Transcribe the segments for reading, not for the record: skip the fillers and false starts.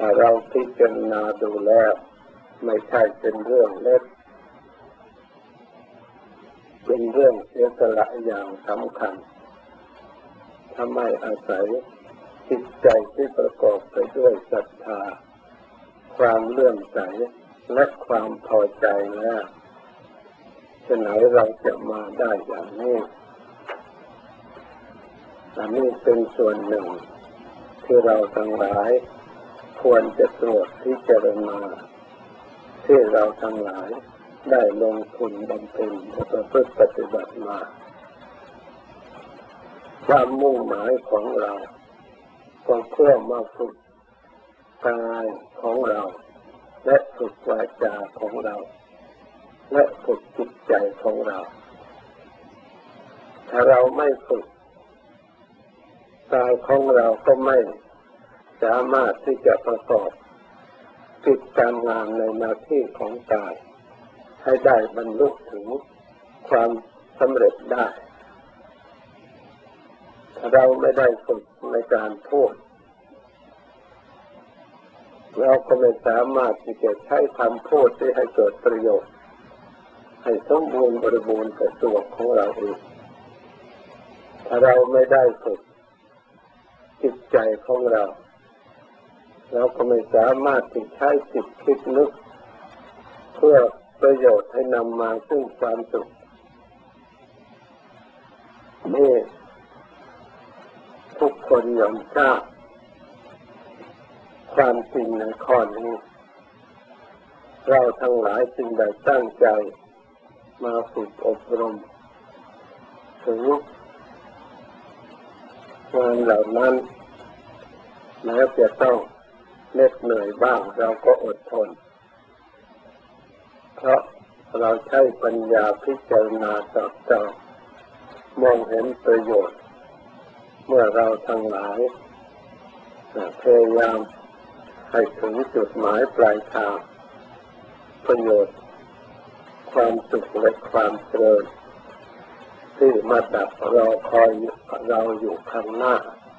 ถ้าเราพิจารณาดูแล้วไม่ใช่เป็นเรื่องเล็กเป็นเรื่องเสียสละอย่างสำคัญถ้าไม่อาศัยจิตใจที่ประกอบไปด้วยศรัทธาความเลื่อมใสและความพอใจแล้วฉะนั้นเราจะมาได้อย่างนี้อันนี้เป็นส่วนหนึ่งที่เราทั้งหลายควรจะตรวจพิจารณาที่เราทั้งหลายได้ลงทุนบำเพ็ญประพฤติปฏิบัติมาความมุ่งหมายของเราก็เพื่อมาฝึกกายของเราและฝึกวาจาของเราและฝึกจิตใจของเราถ้าเราไม่ฝึกกายของเราก็ไม่สามารถที่จะประกอบกิจการงานในหน้าที่ของกายให้ได้บรรลุถึงความสำเร็จได้ถ้าเราไม่ได้ฝึกในการพูดเราก็ไม่สามารถที่จะใช้คำพูดที่ให้เกิดประโยชน์ให้สมบูรณ์บริบูรณ์กับตัวของเราเองถ้าเราไม่ได้ฝึกจิตใจของเราเราก็ไม่สามารถที่ใช้จิตคิดนึกเพื่อประโยชน์ให้นำมาซึ่งความสุขนี่ทุกคนย่อมทราบความจริงในข้อนี้เราทั้งหลายจึงได้ตั้งใจมาฝึกอบรมถึงงานเหล่านั้นแม้จะต้องเหน็ดเหนื่อยบ้างเราก็อดทนเพราะเราใช้ปัญญาพิจารณาสอบสวนมองเห็นประโยชน์เมื่อเราทั้งหลายพยายามให้ถึงจุดหมายปลายทางประโยชน์ความสุขและความเจริญที่มาดักรอคอยเราอยู่ข้างหน้า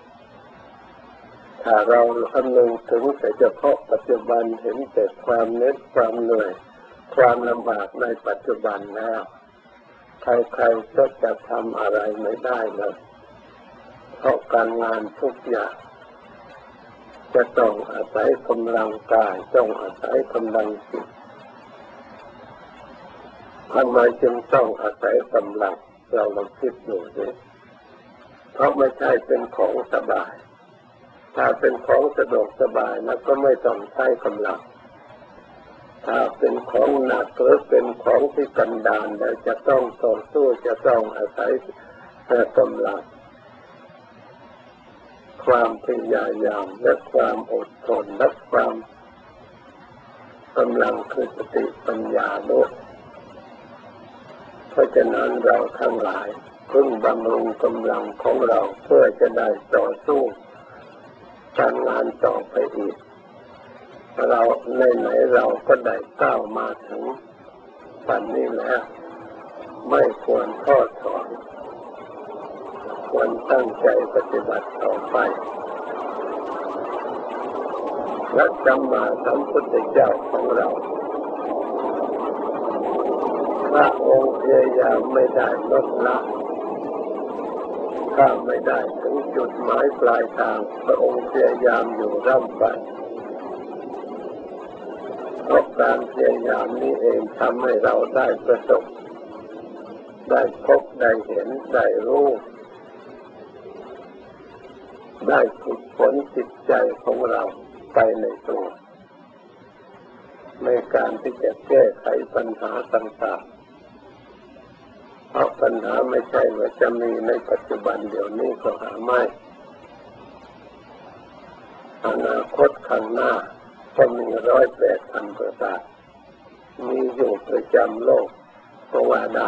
ถ้าเราคำนึงถึงแต่เฉพาะปัจจุบันเห็นแต่ความเหน็ดความเหนื่อยความลำบากในปัจจุบันแล้วใครๆก็จะทำอะไรไม่ได้เลยเพราะการงานทุกอย่างจะต้องอาศัยกำลังกายต้องอาศัยกำลังจิตทำไมจึงต้องอาศัยกำลังเราลองคิดดูสิเพราะไม่ใช่เป็นของสบายถ้าเป็นของสะดวกสบายนะก็ไม่ต้องใช้กำลังถ้าเป็นของหนักหรือเป็นของที่กันดารแล้วจะต้องต่อสู้จะต้องอาศัยกำลังความพยายามและความอดทนและความกำลังคือสติปัญญาด้วยเพราะฉะนั้นเราทั้งหลายพึงบำรุงกำลังของเราเพื่อจะได้ต่อสู้การงานต่อไปอีกเราไหนเราก็ได้ก้าวมาถึงวันนี้แล้วไม่ควรท้อถอยควรตั้งใจปฏิบัติต่อไปและสัมมาสัมพุทธเจ้าของเราพระองค์พยายามไม่ได้ลดละถ้าไม่ได้ถึงจุดหมายปลายทางพระองค์พยายามอยู่ร่ำไปเพราะการพยายามนี้เองทำให้เราได้ประสบได้พบได้เห็นได้รู้ได้ฝึกฝนจิตใจของเราไปในตัวในการที่จะแก้ไขปัญหาต่างๆเพราะปัญหาไม่ใช่ว่าจะมีในปัจจุบันเดี๋ยวนี้ก็หาไม่อนาคตข้างหน้าก็มี108,000 ประการมีอยู่ประจำโลกก็ว่าได้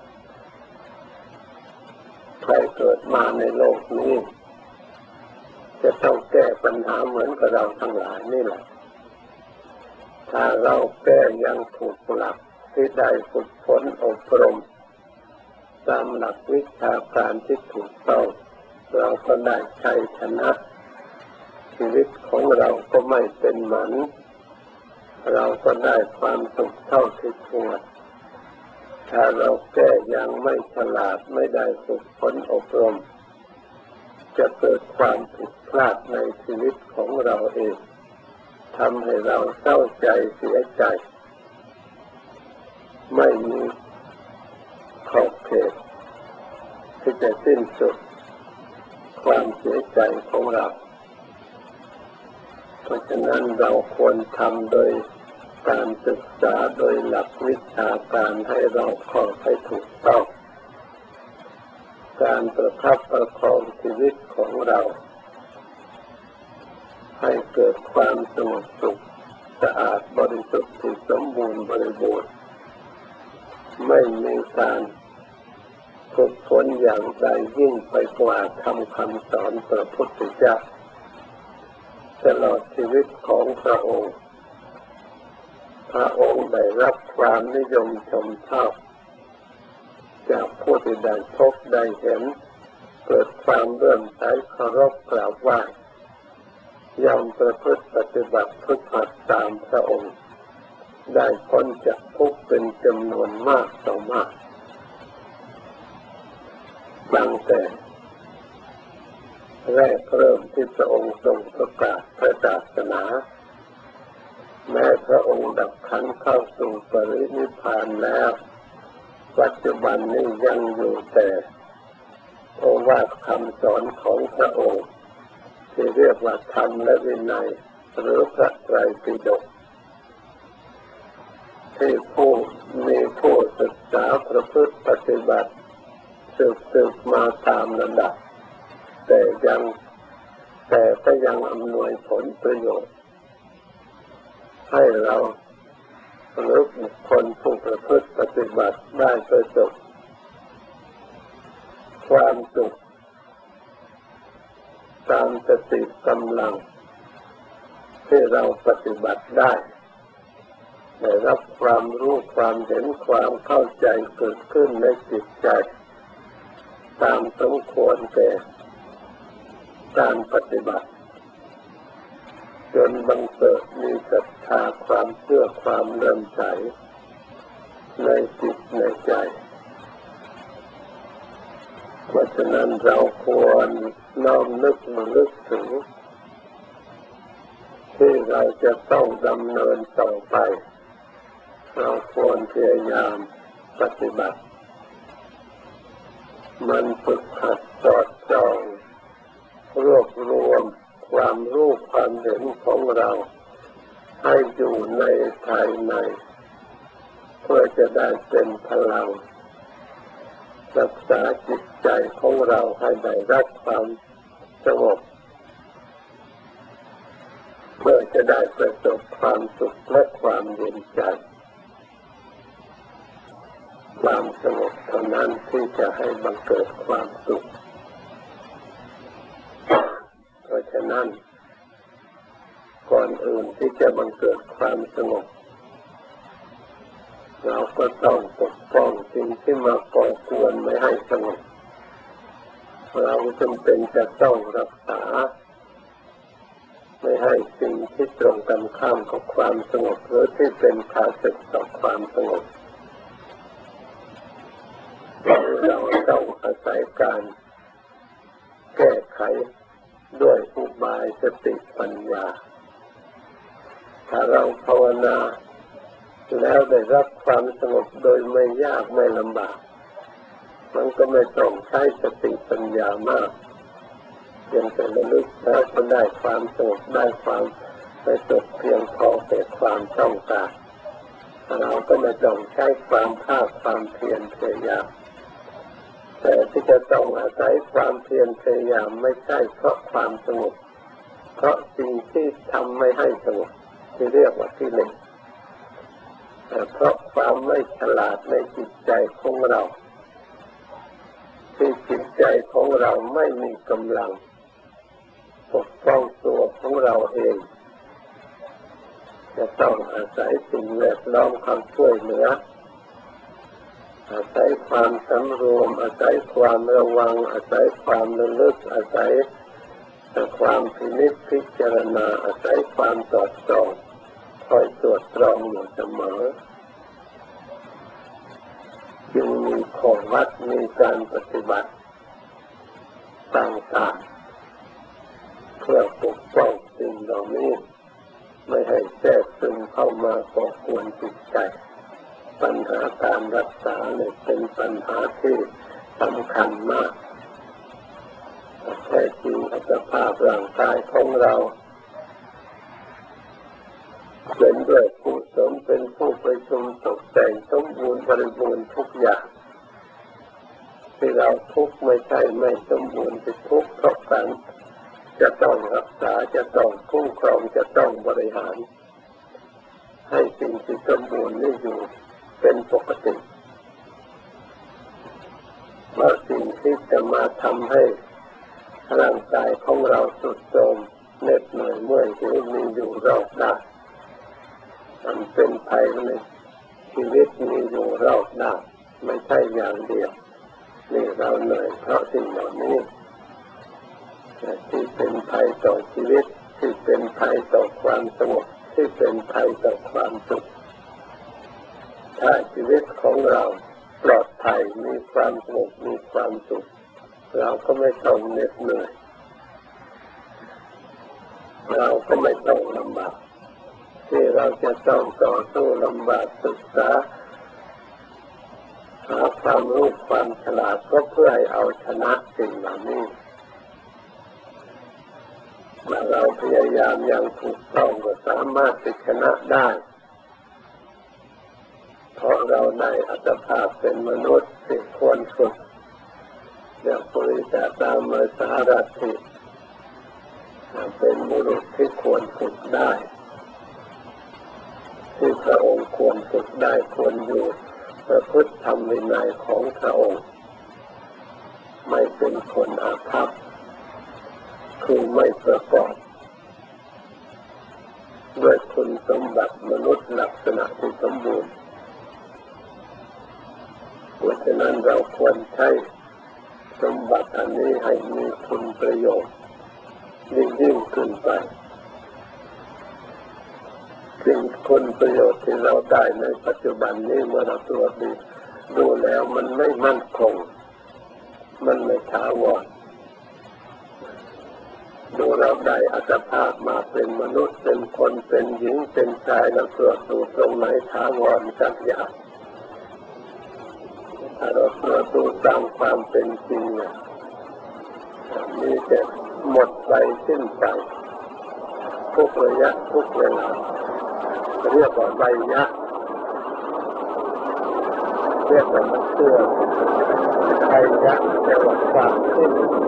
ใครเกิดมาในโลกนี้จะต้องแก้ปัญหาเหมือนกับเราทั้งหลายนี่แหละถ้าเราแก้ยังถูกหลักที่ได้ฝึกฝนอบรมตามหลักวิชาการที่ถูกต้องเราก็ได้ชัยชนะชีวิตของเราก็ไม่เป็นหมันเราก็ได้ความสุขเท่าที่ควรถ้าเราแก้อย่างไม่ฉลาดไม่ได้ฝึกฝนอบรมจะเกิดความผิดพลาดในชีวิตของเราเองทำให้เราเศร้าใจเสียใจไม่มีขอบเขตที่จะสิ้นสุดความเสียใจของเราเพราะฉะนั้นเราควรทำโดยการศึกษาโดยหลักวิชาการให้รอบคอบให้ถูกต้องการประคับประคองชีวิตของเราให้เกิดความสงบสุขสะอาดบริสุทธิ์ที่สมบูรณ์บริบูรณ์ไม่มีการฝึกฝนอย่างใดยิ่งไปกว่าทำคำสอนพระพุทธเจ้าตลอดชีวิตของพระองค์ได้รับความนิยมชมชอบจากผู้ที่ได้พบได้เห็นเกิดความเลื่อมใสเคารพกราบไหว้ยอมประพฤติปฏิบัติฝึกหัดตามพระองค์ได้พ้นจากทุกข์เป็นจำนวนมากต่อมากตั้งแต่แรกเริ่มที่พระองค์ทรงประกาศพระศาสนาแม้พระองค์ดับขันธ์เข้าสู่ปรินิพพานแล้วปัจจุบันนี้ยังอยู่แต่โอวาทคำสอนของพระองค์ที่เรียกว่าธรรมและวินัยหรือพระไตรปิฎกที่ผู้ศึกษาประพฤติปฏิบัติสืบมาตามลำดับแต่ก็ยังอำนวยผลประโยชน์ให้เราหรือบุคคลผู้ประพฤติปฏิบัติได้ประสบความสุขตามสติกำลังที่เราปฏิบัติได้รับความรู้ความเห็นความเข้าใจเกิดขึ้นในจิตใจตามสมควรแก่การปฏิบัติจนบังเกิดมีศรัทธาความเชื่อความเลื่อมใสในจิตในใจเพราะฉะนั้นเราควรน้อมนึกระลึกถึงที่เราจะต้องดำเนินต่อไปเราควรพยายามปฏิบัติมันฝึกหัดสอดส่องรวบรวมความรู้ความเห็นของเราให้อยู่ในภายในเพื่อจะได้เป็นพลังรักษาจิตใจของเราให้ได้รับความสงบเพื่อจะได้ประสบความสุขและความเย็นใจความสงบเท่านั้นที่จะให้บังเกิดความสุขเพราะฉะนั้นก่อนอื่นที่จะบังเกิดความสงบเราก็ต้องปกป้องสิ่งที่มาก่อกวนไม่ให้สงบเราจำเป็นจะต้องรักษาไม่ให้สิ่งที่ตรงกันข้ามกับความสงบหรือที่เป็นข้าศึกต่อความสงบเราต้องอาศัยการแก้ไขด้วยอุบายสติปัญญาถ้าเราภาวนาแล้วได้รับความสงบโดยไม่ยากไม่ลำบากมันก็ไม่ต้องใช้สติปัญญามากเพียงแต่ระลึกแล้วก็ได้ความสงบได้ความประสบเพียงพอแก่ความต้องการเราก็ไม่ต้องใช้ความภาคความเพียรพยายามแต่ที่จะต้องอาศัยความเพียรพยายามไม่ใช่เพราะความสงบเพราะสิ่งที่ทำไม่ให้สงบที่เรียกว่ากิเลสเพราะความไม่ฉลาดในจิตใจของเราที่จิตใจของเราไม่มีกำลังปกป้องตัวของเราเองจะต้องอาศัยสิ่งแวดล้อมความช่วยเหลืออาศัยความสำรวมอาศัยความระวังอาศัยความระลึกอาศัยแต่ความพินิจพิจารณาอาศัยความสอดส่องคอยตรวจตรองอยู่เสมอจึงมีข้อวัดมีการปฏิบัติต่างๆเพื่อปกป้องสิ่งเหล่านี้ไม่ให้แทรกซึมเข้ามาก่อกวนจิตใจปัญหาการรักษาเนี่ยเป็นปัญหาที่สำคัญมากแท้จริงอัตภาพร่างกายของเราเป็นด้วยกุศลเป็นผู้ประชุมตกแต่งสมบูรณ์บริบูรณ์ทุกอย่างที่เราทุกข์ไม่ใช่ไม่สมบูรณ์ที่ทุกข์เพราะการจะต้องรักษาจะต้องคุ้มครองจะต้องบริหารให้สิ่งที่สมบูรณ์นี่อยู่เป็นปกติเพราะสิ่งที่จะมาทำให้ร่างกายของเราทรุดโทรมเหน็ดเหนื่อยเมื่อยหิวมีอยู่รอบด้านมันเป็นภัยในชีวิตมีอยู่รอบด้านไม่ใช่อย่างเดียวนี่เราเหนื่อยเพราะสิ่งเหล่านี้ที่เป็นภัยต่อชีวิตที่เป็นภัยต่อความสงบที่เป็นภัยต่อความสุขถ้าชีวิตของเราปลอดภัยมีความสงบมีความสุขเราก็ไม่ต้องเหน็ดเหนื่อยเราก็ไม่ต้องลำบากที่เราจะต้องต่อสู้ลำบากศึกษาหาความรู้ความฉลาดก็เพื่อให้เอาชนะสิ่งเหล่านี้เมื่อเราพยายามอย่างถูกต้องก็สามารถชนะได้เพราะเราได้อัตภาพเป็นมนุษย์ที่ควรฝึกอย่างปุริสตามสารถิเป็นบุรุษที่ควรฝึกได้ที่พระองค์ควรฝึกได้ควรอยู่ประพฤติธรรมวินัยของพระองค์ไม่เป็นคนอาภัพคือไม่ประกอบด้วยคุณสมบัติมนุษย์ลักษณะที่สมบูรณ์เพราะฉะนั้นเราควรใช้สมบัติอันนี้ให้มีคุณประโยชน์ยิ่งขึ้นไปสิ่งคุณประโยชน์ที่เราได้ในปัจจุบันนี้เมื่อเราตรวจดูแล้วมันไม่มั่นคงมันไม่ถาวรดูเราได้อัตภาพมาเป็นมนุษย์เป็นคนเป็นหญิงเป็นชายแล้วตรวจดูตรงไหนถาวรสักอย่างถ้าเราตรวจดูตามความเป็นจริงมีแต่หมดไปสิ้นไปทุกระยะทุกเวลาเรียกว่าใบยะเรียกว่ามันเสื่อมใบยะแต่ว่าความสิ้น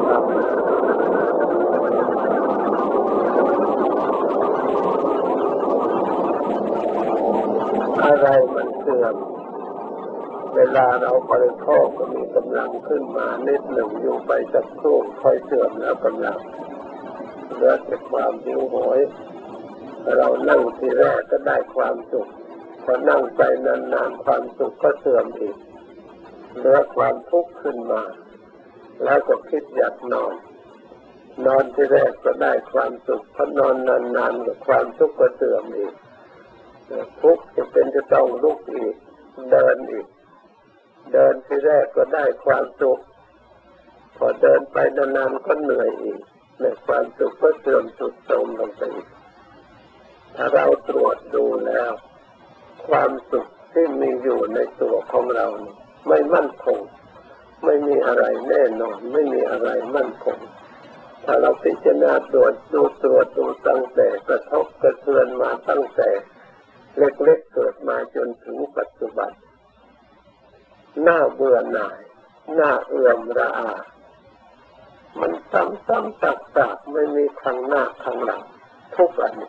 อะไรมันเสื่อมเวลาเราบริโภคก็มีกำลังขึ้นมานิดหนึ่งอยู่ไปสักครู่ค่อยเสื่อมแล้วกำลังเหลือแต่ความหิวโหยเรานั่งทีแรกก็ได้ความสุขพอนั่งไปนานๆความสุขก็เสื่อมอีกเหลือความทุกข์ขึ้นมาแล้วก็คิดอยากนอนทีแรกก็ได้ความสุขพอนอนนานๆก็ความทุกข์ก็เสื่อมอีกทุกข์จะต้องลุกอีกเดินอีกเดินทีแรกก็ได้ความสุขพอเดินไปนานๆก็เหนื่อยอีกเนี่ยความสุขก็เสื่อมทรุดโทรมลงไปอีกถ้าเราตรวจดูแล้วความสุขที่มีอยู่ในตัวของเราไม่มั่นคงไม่มีอะไรแน่นอนไม่มีอะไรมั่นคงถ้าเราพิจารณาตรวจดูตั้งแต่กระทบกระเทือนมาตั้งแต่เล็กๆเกิดมาจนถึงปัจจุบันน่าเบื่อหน่ายน่าเอื่อมระอามันซ้ำๆซักๆไม่มีข้างหน้าข้างหลังทุกอัน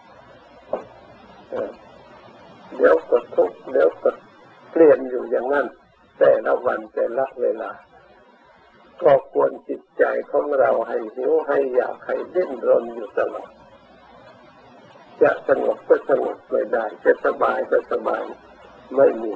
เดี๋ยวก็ทุกข์เดี๋ยวก็เปลี่ยนอยู่อย่างนั้นแต่ละวันแต่ละเวลาก็ควรจิตใจของเราให้หิวให้อยากให้ดิ้นรนอยู่ตลอดจะสงบก็สงบไม่ได้จะสบายก็สบายไม่มี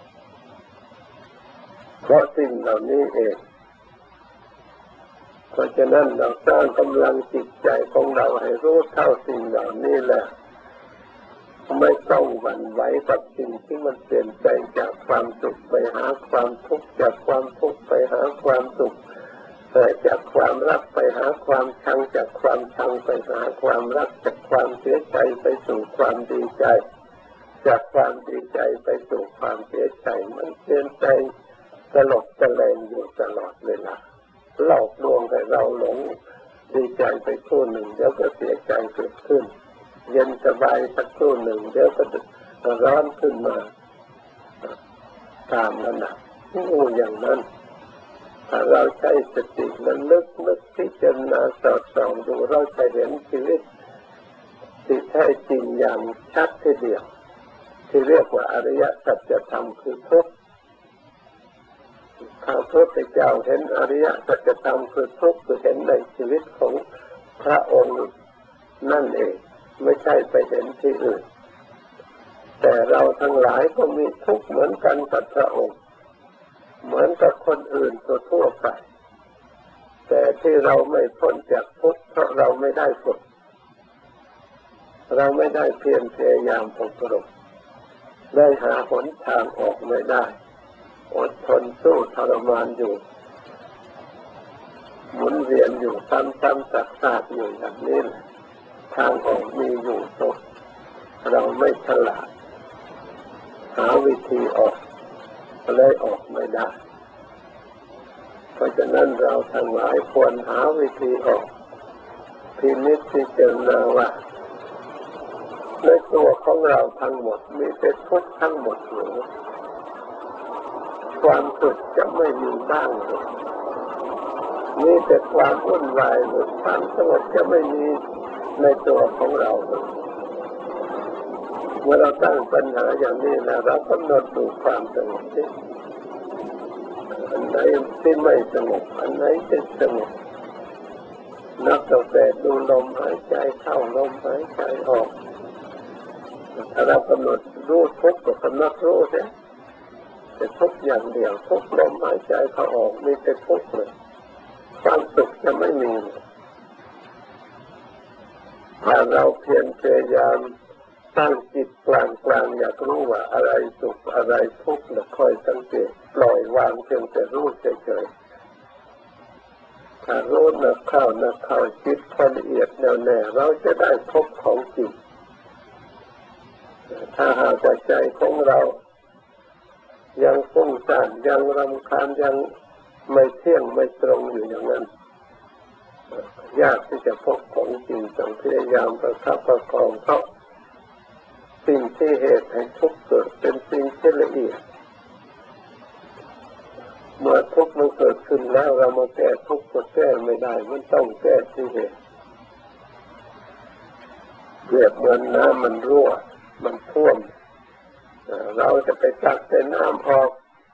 เพราะสิ่งเหล่านี้เองเพราะฉะนั้นเราสร้างกำลังจิตใจของเราให้รู้เท่าสิ่งเหล่านี้แหละไม่ต้องหวั่นไหวกับสิ่งที่มันเปลี่ยนแปลงจากความสุขไปหาความทุกข์จากความทุกข์ไปหาความสุขจากความรักไปหาความชังจากความชังไปหาความรักจากความเสียใจไปสู่ความดีใจจากความดีใจไปสู่ความเสียใจมันเปลี่ยนแปลงตลบตะแลงอยู่ตลอดเวลาหลอกลวงให้เราหลงดีใจไปครู่หนึ่งเดี๋ยวก็เสียใจเกิดขึ้นเย็นสบายสักครู่หนึ่งเดี๋ยวก็ร้อนขึ้นมาตามนั้นนะงูอย่างนั้นถ้าเราใช้สตินั้นลึกพิจารณาสอดส่องดูเราจะเห็นชีวิตที่แท้จริงอย่างชัดทีเดียวที่เรียกว่าอริยสัจธรรมคือทุกข์พระพุทธเจ้าเห็นอริยสัจธรรมคือทุกข์คือเห็นในชีวิตของพระองค์นั่นเองไม่ใช่ไปเห็นที่อื่นแต่เราทั้งหลายก็มีทุกข์เหมือนกันกับพระองค์เหมือนกับคนอื่นทั่วไปแต่ที่เราไม่พ้นจากทุกข์เพราะเราไม่ได้ฝึกเราไม่ได้เพียรพยายามอบรมได้หาหนทางออกไม่ได้อดทนสู้ทรมานอยู่หมุนเวียนอยู่ซ้ำๆซากๆอยู่อย่างนี้ทางออกมีอยู่ตรงเราไม่ฉลาดหาวิธีออกเลยออกไม่ได้เพราะฉะนั้นเราทั้งหลายควรหาวิธีออกพินิจพิจารณาว่าในตัวของเราทั้งหมดมีแต่ทุกข์ทั้งหมดหรือความสุขจะไม่มีบ้างหรือมีแต่ความวุ่นวายหรือความสงบจะไม่มีในตัวของเราหรือเมื่อเราตั้งปัญหาอย่างนี้แล้วเรากำหนดดูความสงบที่อันไหนที่ไม่สงบอันไหนที่สงบนับตั้งแต่ดูลมหายใจเข้าลมหายใจออกถ้าเรากำหนดรู้ทุกข์ก็กำหนดรู้ใช่แต่ทุกอย่างเดียวทุกลมหายใจเข้าออกมีแต่ทุกข์เลยความสุขจะไม่มีถ้าเราเพียรพยายามตั้งจิตกลางอยากรู้ว่าอะไรสุขอะไรทุกข์แล้วคอยสังเกตปล่อยวางเพียงแต่รู้เฉยๆถ้ารู้นักเข้าจิตละเอียดแน่วแน่เราจะได้พบของจริงถ้าหากว่าใจของเรายังฟุ้งซ่านยังรำคาญยังไม่เที่ยงไม่ตรงอยู่อย่างนั้นยากที่จะพบของจริงต้องพยายามประคับประคองเพราะสิ่งที่เหตุให้ทุกข์เกิดเป็นสิ่งที่ละเอียดเมื่อทุกข์มันเกิดขึ้นแล้วเรามาแก้ทุกข์ก็แก้ไม่ได้มันต้องแก้ที่เหตุเปรียบเหมือนน้ำมันรั่วมันท่วมเราจะไปตักแต่น้ำออก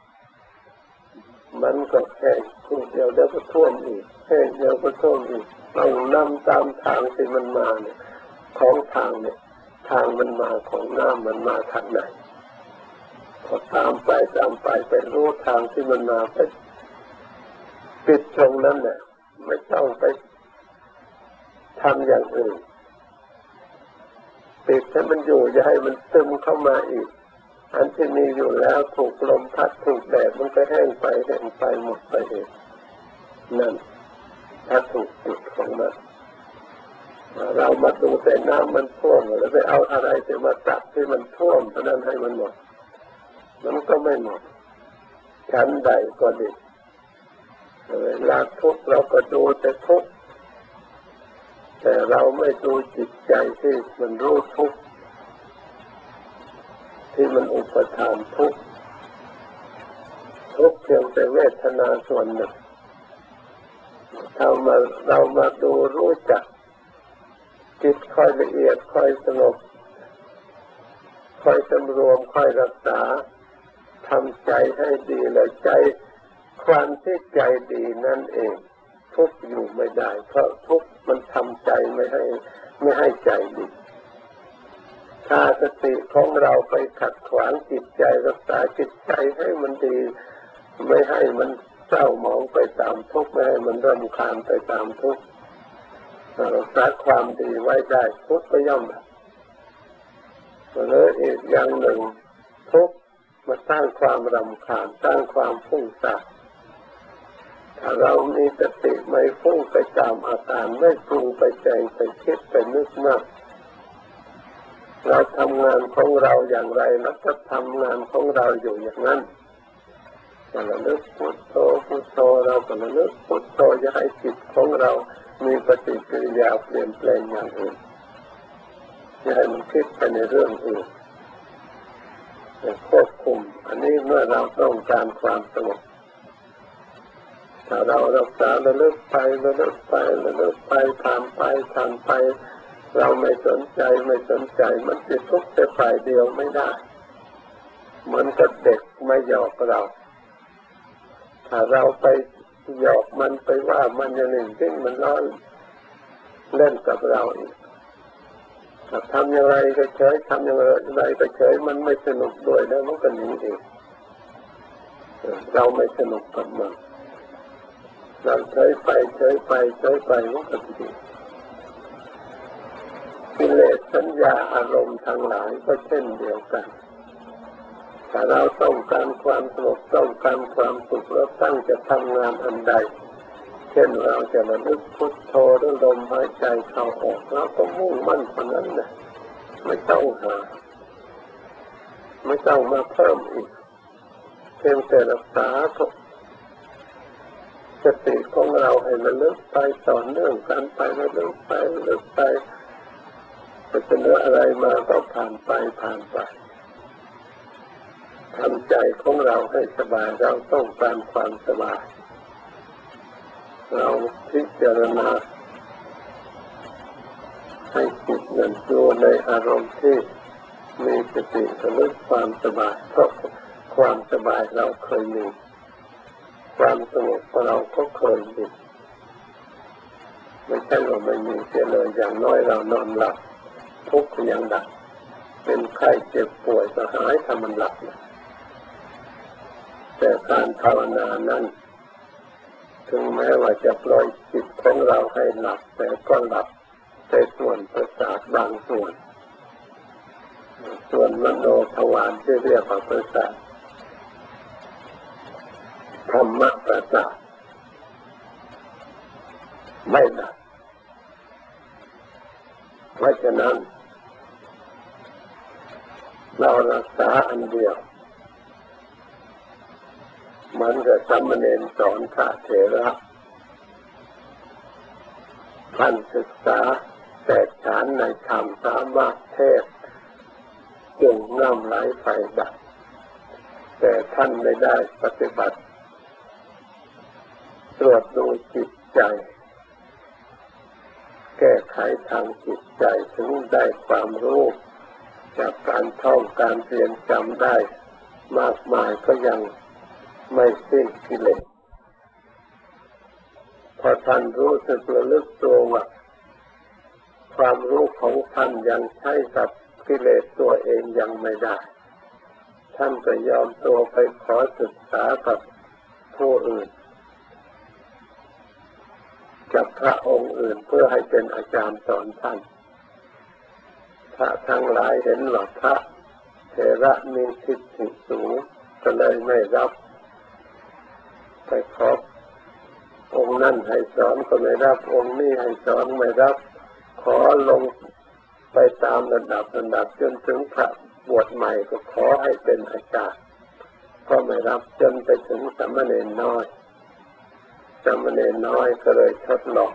มันก็แห้งคู่เดียวก็ท่วมอีกแห้งเดียวก็ท่วมอีกต้องนำตามทางที่มันมาเนี่ยของทางเนี่ยทางมันมาของน้ำมันมาทางไหนก็ตามไปไปรู้ทางที่มันมาไปปิดตรงนั้นเนี่ยไม่ต้องไปทำอย่างอื่นปิดให้มันอยู่อย่าให้มันซึมเข้ามาอีกอันที่มีอยู่แล้วถูกลมพัดถูกแดดมันก็แห้งไปหมดไปเองนั่นถ้าถูกจุดของมันเรามาดูแต่น้ำมันท่วมแล้วไปเอาอะไรจะมาตักที่มันท่วมเพราะนั้นให้มันหมดมันก็ไม่หมดชั้นใดก็ดีเวลาทุกข์เราก็ดูแต่ทุกข์แต่เราไม่ดูจิตใจที่มันรู้ทุกข์ที่มันอุปทานทุกข์เพียงแต่เวทนาส่วนหนึ่งเรามาดูรู้จักจิตค่อยละเอียดค่อยสงบค่อยสำรวมค่อยรักษาทำใจให้ดีแล้วใจความที่ใจดีนั่นเองทุกข์อยู่ไม่ได้เพราะทุกข์มันทำใจไม่ให้ใจดีถ้าสติของเราไปขัดขวางจิตใจรักษาจิตใจให้มันดีไม่ให้มันเศร้าหมองไปตามทุกข์ไม่ให้มันรำคาญไปตามทุกข์รักษาความดีไว้ได้ทุกข์ก็ย่อมหรืออีกอย่างหนึ่งทุกข์มาสร้างความรำคาญสร้างความฟุ้งซ่านถ้าเรามีสติไม่ฟุ้งไปตามอาการไม่ปรุงไปแต่งไปคิดไปนึกมากเราทำงานของเราอย่างไรเราก็ทำงานของเราอยู่อย่างนั้นระลึกพุทโธพุทโธเราก็ระลึกพุทโธอย่าให้จิตของเรามีปฏิกิริยาเปลี่ยนแปลงอย่างอื่นอย่าให้มันคิดไปในเรื่องอื่นควบคุมอันนี้เมื่อเราต้องการความสงบถ้าเรารักษาระลึกไประลึกไประลึกไปผ่านไปเราไม่สนใจมันติดทุกข์แต่ฝ่ายเดียวไม่ได้เหมือนกับเด็กไม่หยอกเราถ้าเราไปหยอกมันไปว่ามันอย่างหนึ่งซึ่งมันล้อเล่นกับเราอีกถ้าทำอย่างไรก็เฉยทำอย่างไรก็เฉยมันไม่สนุกด้วยแล้วมันก็หนีเองเราไม่สนุกกับมันเราเฉยไปมันก็ดีกิเลสสัญญาอารมณ์ทั้งหลายก็เช่นเดียวกันถ้าเราต้องการความสงบต้องการความสุขแล้วตั้งจะทำงานอันใดเช่นเราจะระลึกพุทโธด้วยลมหายใจเข้าออกเราก็มุ่งมั่นเท่านั้นนะไม่ต้องหาไม่ต้องมาเพิ่มอีกเพียงแต่รักษาสติของเราให้ระลึกไปต่อเนื่องกันไประลึกไปจะเสนออะไรมาก็ผ่านไปทำใจของเราให้สบายเราต้องการความสบายเราพิจารณาให้จิตมันอยู่ในอารมณ์ที่มีสติระลึกความสบายเพราะความสบายเราเคยมีความสงบเราก็เคยมีไม่ใช่ว่าไม่มีเสียเลยอย่างน้อยเรานอนหลับทุกข์ยังดับเป็นไข้เจ็บป่วยก็หายถ้ามันหลับแต่การภาวนานั้นถึงแม้ว่าจะปล่อยจิตของเราให้หลับแต่ก็หลับในส่วนประสาทบางส่วนมโนทวารที่เรียกว่าประสาทธรรมประสาทไม่หลับเพราะฉะนั้นเรารักษาอันเดียวเหมือนกับสามเณรสอนพระเถระท่านศึกษาแตกฉานในธรรมสามารถเทศจงน้ำไหลไฟดับแต่ท่านไม่ได้ปฏิบัติตรวจดูจิตใจแก้ไขทางจิตใจถึงได้ความรู้จากการท่องการเรียนจำได้มากมายก็ยังไม่สิ้นกิเลสพอท่านรู้สึกระลึกตัวว่าความรู้ของท่านยังใช้กับกิเลสตัวเองยังไม่ได้ท่านก็ยอมตัวไปขอศึกษากับผู้อื่นจากพระองค์อื่นเพื่อให้เป็นอาจารย์สอนท่านพระทั้งหลายเห็นว่าพระเถระมีทิฏฐิสูงก็เลยไม่รับไปขอองค์นั้นให้สอนก็ไม่รับองค์นี้ให้สอนไม่รับขอลงไปตามระดับจนถึงพระบวชใหม่ก็ขอให้เป็นอาจารย์ก็ไม่รับจนไปถึงสามเณรน้อยสามเณรน้อยก็เลยทดลอง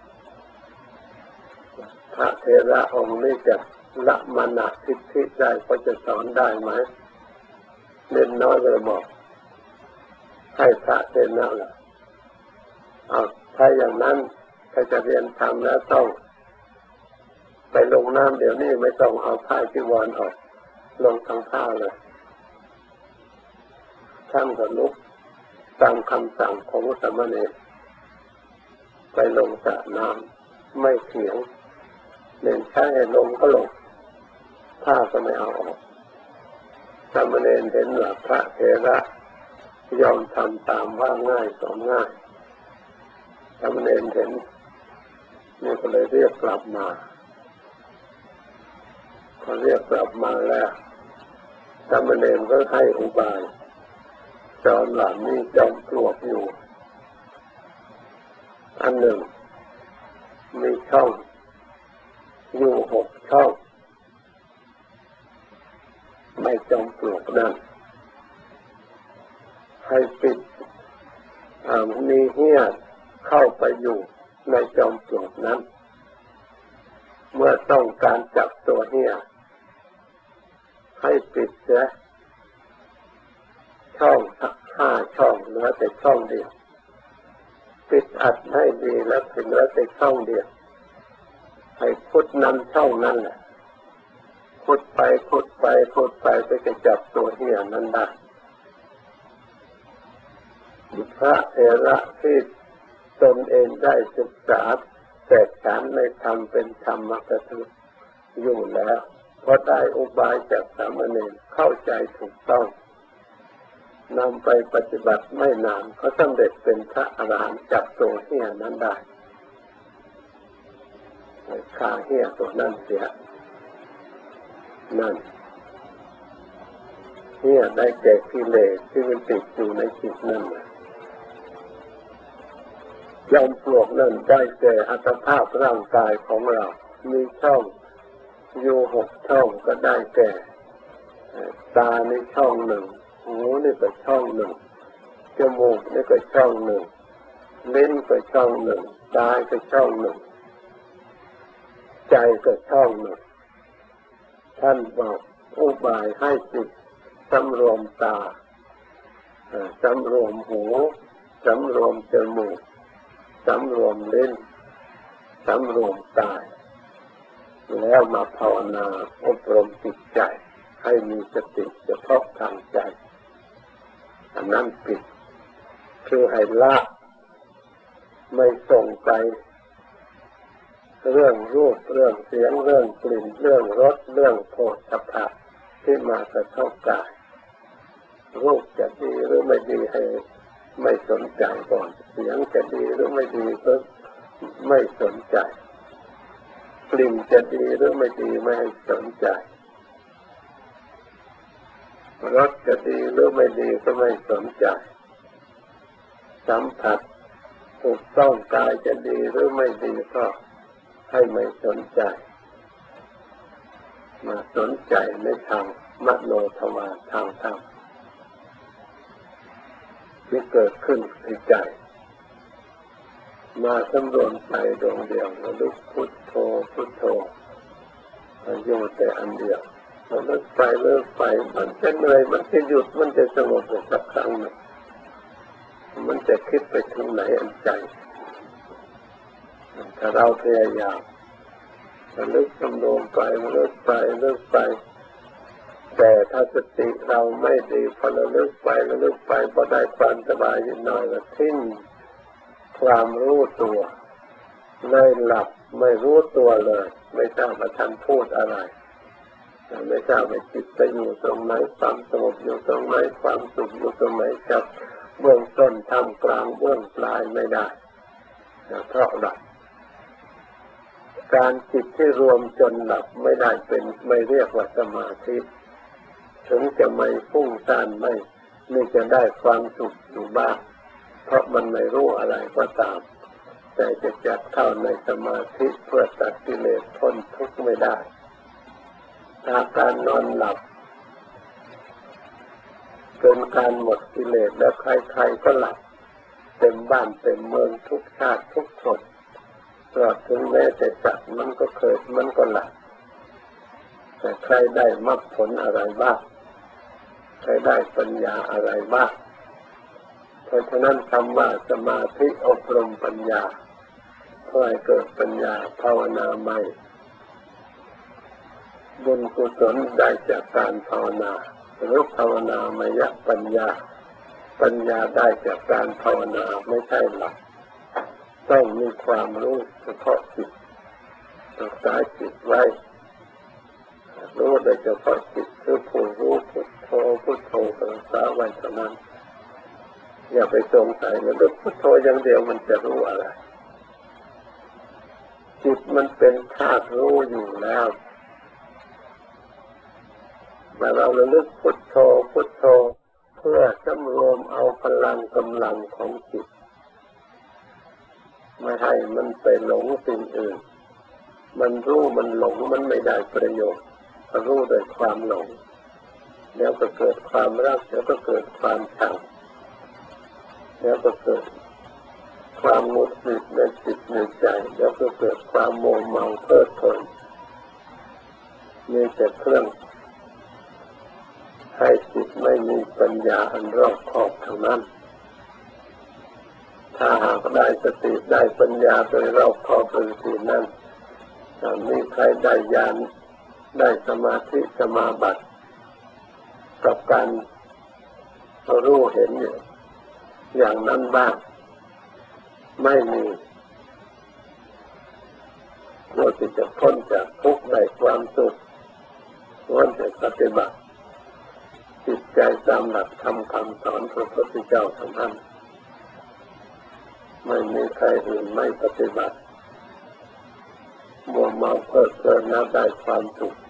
พระเถระองค์นี้จะละมานะทิฏฐิได้ก็จะสอนได้ไหมเน้นน้อยเลยบอกให้พระเถระล่ะถ้าอย่างนั้นถ้าจะเรียนธรรมแล้วต้องไปลงน้ำเดี๋ยวนี้ไม่ต้องเอาผ้าจีวรออกลงทั้งผ้าเลยท่านก็ลุกตามคำสั่งของสามเณรไปลงสระน้ำไม่เถียงเน้นใช้ให้ลงก็ลงผ้าก็ไม่เอาออกสามเณรเห็นว่าพระเถระยอมทำตามว่าง่ายก็ง่ายสามเณรเห็นนี่ก็เลยเรียกกลับมาพอเรียกกลับมาแล้วสามเณรก็ให้อุบายสอนว่ามีจอมปลวกอยู่อันหนึ่งมีช่องอยู่6 ช่องไม่จอมปลวกนั้นให้ปิดมีเหี้ยเข้าไปอยู่ในจอมปลวกนั้นเมื่อต้องการจับตัวเหี้ยให้ปิดเสียช่อง5 ช่องเหลือแต่ช่องเดียวปิดอัดให้ดีแล้วถึงเหลือแต่ช่องเดียวให้พุดนำช่องนั้นแหละพุดไปพุดไปพุดไปก็จะจับตัวเหี้ยนั้นได้พระเถระที่ตนเองได้ศึกษาแต่การในธรรมเป็นธรรมกถึอยู่แล้วก็ได้อุบายจากสามเณรเข้าใจถูกต้องนำไปปฏิบัติไม่นานก็สำเร็จเป็นพระอรหันต์จับตัวเหี้ยนั้นได้ฆ่าเหี้ยตัวนั้นเสียนั่นเหี้ยได้แก่กิเลสที่มันติดอยู่ในจิตนั่นจอมปลวกนั่นได้แก่อัตภาพร่างกายของเรามีช่องอยู่6 ช่องก็ได้แก่ตาในช่องหนึ่งหูนี่ก็ช่องหนึ่งจมูกนี่ก็ช่องหนึ่งลิ้นก็ช่องหนึ่งกายก็ช่องหนึ่งใจก็ช่องหนึ่งท่านบอกอุบายให้จิตสำรวมตาสำรวมหูสำรวมจมูกสำรวมลิ้นสำรวมกายแล้วมาภาวนาอบรมจิตใจให้มีสติเฉพาะทางใจอันนั้นปิดคือให้ละไม่ส่งไปเรื่องรูปเรื่องเสียงเรื่องกลิ่นเรื่องรสเรื่องโผฏฐัพพะที่มากระทบกายรูปจะดีหรือไม่ดีให้ไม่สนใจก่อนเสียงจะดีหรือไม่ดีก็ไม่สนใจกลิ่นจะดีหรือไม่ดีไม่ให้สนใจรสจะดีหรือไม่ดีก็ไม่สนใจสัมผัสถูกต้องกายจะดีหรือไม่ดีก็ให้ไม่สนใจมาสนใจในทางมโนทวารทางธรรมที่เกิดขึ้นในใจมาสำรวมใจดวงเดียวระลึกพุทโธพุทโธอยู่แต่อันเดียวระลึกไปเลิกไปมันจะเหนื่อยมันจะหยุดมันจะสงบสักครั้งหนึ่งมันจะคิดไปถึงไหนอันใจถ้าเราพยายามระลึกสำรวมไปเลิกไปเลิกไปแต่ถ้าสติเราไม่ดีพอระลึกไปพอได้ความสบายนิดหน่อยก็ทิ้งความรู้ตัวเลยหลับไม่รู้ตัวเลยไม่ทราบว่าท่านพูดอะไรไม่ทราบว่าจิตไปอยู่ตรงไหนความสงบอยู่ตรงไหนความสุขอยู่ตรงไหนจับเบื้องต้นท่ามกลางเบื้องปลายไม่ได้เพราะหลับการจิตที่รวมจนหลับไม่ได้เป็นไม่เรียกว่าสมาธิถึงจะไม่ฟุ้งซ่านไม่จะได้ความสุขอยู่บ้างเพราะมันไม่รู้อะไรก็ตามแต่จะจัดเข้าในสมาธิเพื่อตัดกิเลสพ้นทุกข์ไม่ได้ถ้าการนอนหลับเป็นการหมดกิเลสแล้วใครๆก็หลับเต็มบ้านเต็มเมืองทุกชาติทุกคนตลอดถึงแม้แต่สัตว์มันก็เคยมันก็หลับแต่ใครได้มรรคผลอะไรบ้างใครได้ปัญญาอะไรบ้างเพราะฉะนั้นคำว่าสมาธิอบรมปัญญาเพื่อให้เกิดปัญญาภาวนาใหม่บุญกุศลได้จากการภาวนาหรือภาวนามยปัญญาได้จากการภาวนาไม่ใช่หลักต้องมีความรู้เฉพาะจิตรักษาจิตไว้รู้โดยเฉพาะจิตคือผู้รู้พุทโธรักษาไว้เท่านั้นอย่าไปสงสัยนะพุทโธอย่างเดียวมันจะรู้อะไรจิตมันเป็นธาตุรู้อยู่แล้วเมื่อเราระลึกพุทโธพุทโธเพื่อสำรวมเอาพลังกำลังของจิตไม่ให้มันไปหลงสิ่งอื่นมันรู้มันหลงมันไม่ได้ประโยชน์รู้โดยความหลงแล้วก็เกิดความรักแล้วก็เกิดความชังแล้วก็เกิดความหงุดหงิดในจิตในใจแล้วก็เกิดความโมเมาเพลิดเพลินมีแต่เครื่องให้จิตไม่มีปัญญาอันรอบคอบเท่านั้นถ้าหากได้สติได้ปัญญาโดยรอบคอบเป็นสิ่งนั้นมีใครได้ญาณได้สมาธิสมาบัติกับการรู้เห็นอย่างนั้นบ้างไม่มีเราจะพ้นจากทุกข์ได้ความสุขล้วนแต่ปฏิบัติจิตใจตามหลักธรรมคำสอนพระพุทธเจ้าทั้งนั้นไม่มีใครอื่นไม่ปฏิบัติมัวเมาเพลิดเพลินแล้วได้ความสุข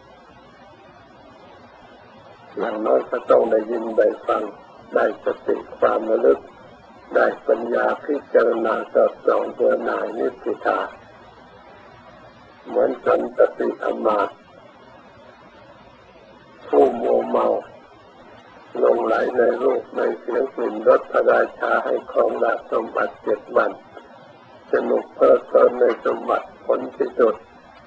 อย่างน้อยก็ต้องได้ยินได้ฟังได้สติความระลึกได้ปัญญาพิจารณาสอดส่องตัวหน่ายนิพพิทาเหมือนสันตติอมาตย์ผู้มัวเมาหลงไหลในรูปในเสียงกลิ่นรสพระราชาให้ครองราชสมบัติ7 วันสนุกเพลิดเพลินในสมบัติผลที่สุด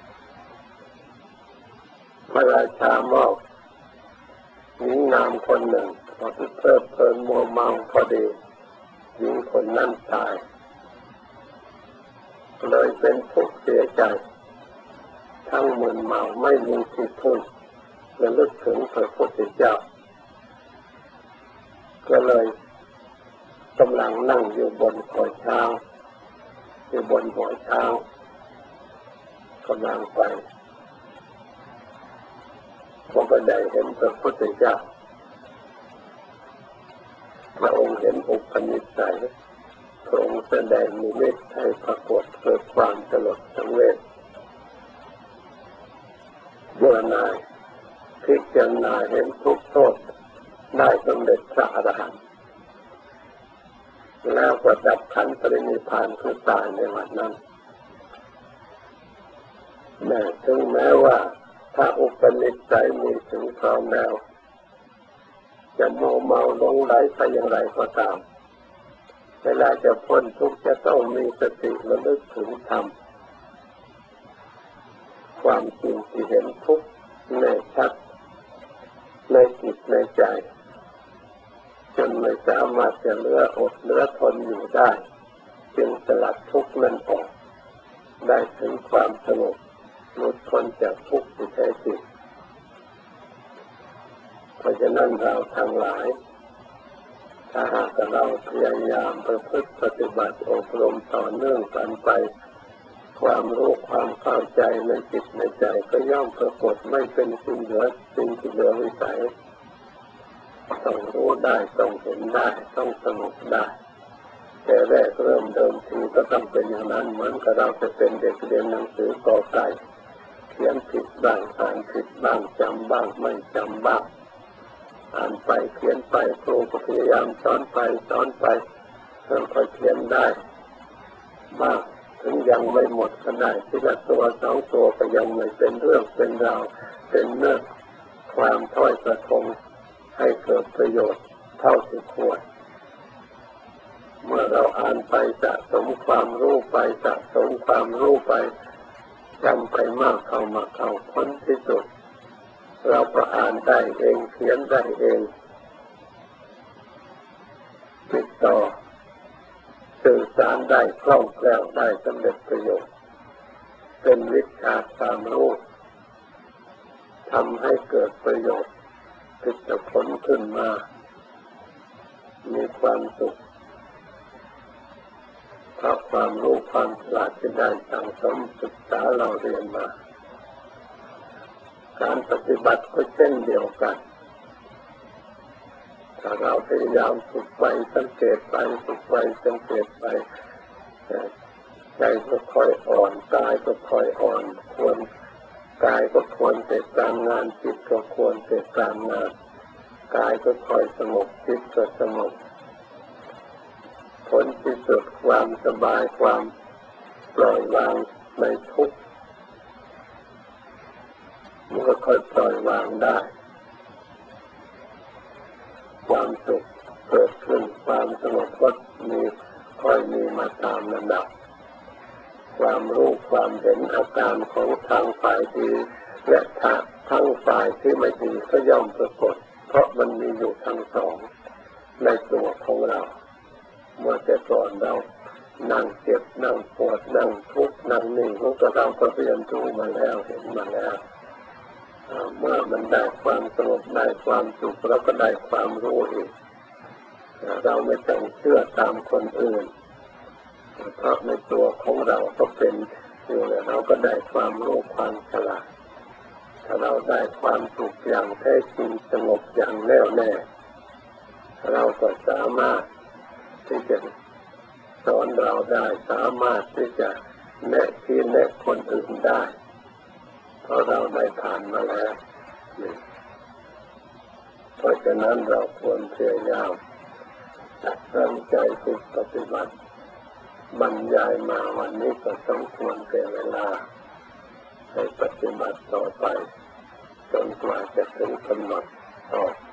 พระราชามอบหญิงงามคนหนึ่งพอที่เพลิดเพลินมัวเมาพอดีหญิงคนนั้นตายเลยเป็นทุกข์เสียใจทั้งมึนเมาไม่มีที่พึ่งระลึกถึงพระพุทธเจ้าก็เลยกำลังนั่งอยู่บนคอยช้างอยู่บนหัวช้างกำลังไปก็ได้เห็นพระพุทธเจ้าพระองค์เห็นอุปนิสัยพระองค์แสดงนิมิตให้ปรากฏเกิดความสลดสังเวชเบื่อหน่ายพิจารณาเห็นทุกข์โทษได้สำเร็จพระอรหันต์แล้วก็ดับขันธ์ปรินิพพานคือตายในวันนั้นถึงแม้ว่าถ้าอุปนิสัยมีถึงพร้อมแล้วจะมัวเมาหลงไหลไปอย่างไรก็ตามเวลาจะพ้นทุกข์จะต้องมีสติระลึกถึงธรรมความจริงที่เห็นทุกข์แน่ชัดในจิตในใจจนไม่สามารถจะเหลืออดเหลือทนอยู่ได้จึงสลัดทุกข์นั้นออกได้ถึงความสงบหลุดพ้นจากทุกข์ที่แท้จริงเพราะฉะนั้นเราทั้งหลายถ้าหากเราพยายามประพฤติปฏิบัติอบรมต่อเนื่องกันไปความรู้ความเข้าใจในจิตในใจก็ย่อมปรากฏไม่เป็นสิ่งเหลือวิสัยต้องรู้ได้ต้องเห็นได้ต้องสงบได้แต่แรกเริ่มเดิมทีก็ต้องเป็นอย่างนั้นเหมือนกับเราจะเป็นเด็กเรียนหนังสือกอไก่เขียนผิดบ้างอ่านผิดบ้างจำบ้างไม่จำบ้างอ่านไปเขียนไปครูก็พยายามสอนไปจนค่อยเขียนได้บ้างถึงยังไม่หมดก็ได้ทีละตัว2 ตัวก็ยังไม่เป็นเรื่องเป็นราวเป็นเรื่องความถ้อยกระทงให้เกิดประโยชน์เท่าที่ควรเมื่อเราอ่านไปสะสมความรู้ไปจำไปมากเข้าผลที่สุดเราก็อ่านได้เองเขียนได้เองติดต่อสื่อสารได้คล่องแคล่วได้สำเร็จประโยชน์เป็นวิชาความรู้ทำให้เกิดประโยชน์ติดผลขึ้นมามีความสุขเพราะความรู้ความฉลาดที่ได้สั่งสมศึกษาเราเรียนมาการปฏิบัติก็เช่นเดียวกันถ้าเราพยายามฝึกไปสังเกตไปฝึกไปสังเกตไปใจก็ค่อยอ่อนกายก็ค่อยอ่อนควรกายก็ควรเกิดการงานจิตก็ควรเกิดการงานกายก็ค่อยสงบจิตก็สงบผลที่สุดความสบายความปล่อยวางในทุกข์มันก็ค่อยปล่อยวางได้ความสุขเกิดขึ้นความสงบก็มีค่อยมีมาตามลำดับความรู้ความเห็นอาการของทางฝ่ายดีและทั้งฝ่ายที่ไม่ดีก็ย่อมปรากฏเพราะมันมีอยู่ทั้งสองในตัวของเราเมื่อแต่ก่อนเรานั่งเจ็บนั่งปวดนั่งทุกข์นั่งนิ่งเราก็เรียนรู้มาแล้วเห็นมาแล้วเมื่อมันได้ความสงบได้ความสุขเราก็ได้ความรู้อีกเราไม่ต้องเชื่อตามคนอื่นเพราะในตัวของเราก็เป็นอยู่แล้วเราก็ได้ความรู้ความฉลาดถ้าเราได้ความสุขอย่างแท้จริงสงบอย่างแน่วแน่เราก็สามารถที่จะสอนเราได้สามารถที่จะแนะชี้แนะคนอื่นได้เพราะเราได้ผ่านมาแล้วเพราะฉะนั้นเราควรพยายามตั้งใจฝึกปฏิบัติบรรยายมาวันนี้ก็สมควรแก่เวลาให้ปฏิบัติต่อไปจนกว่าจะถึงกำหนดต่อไป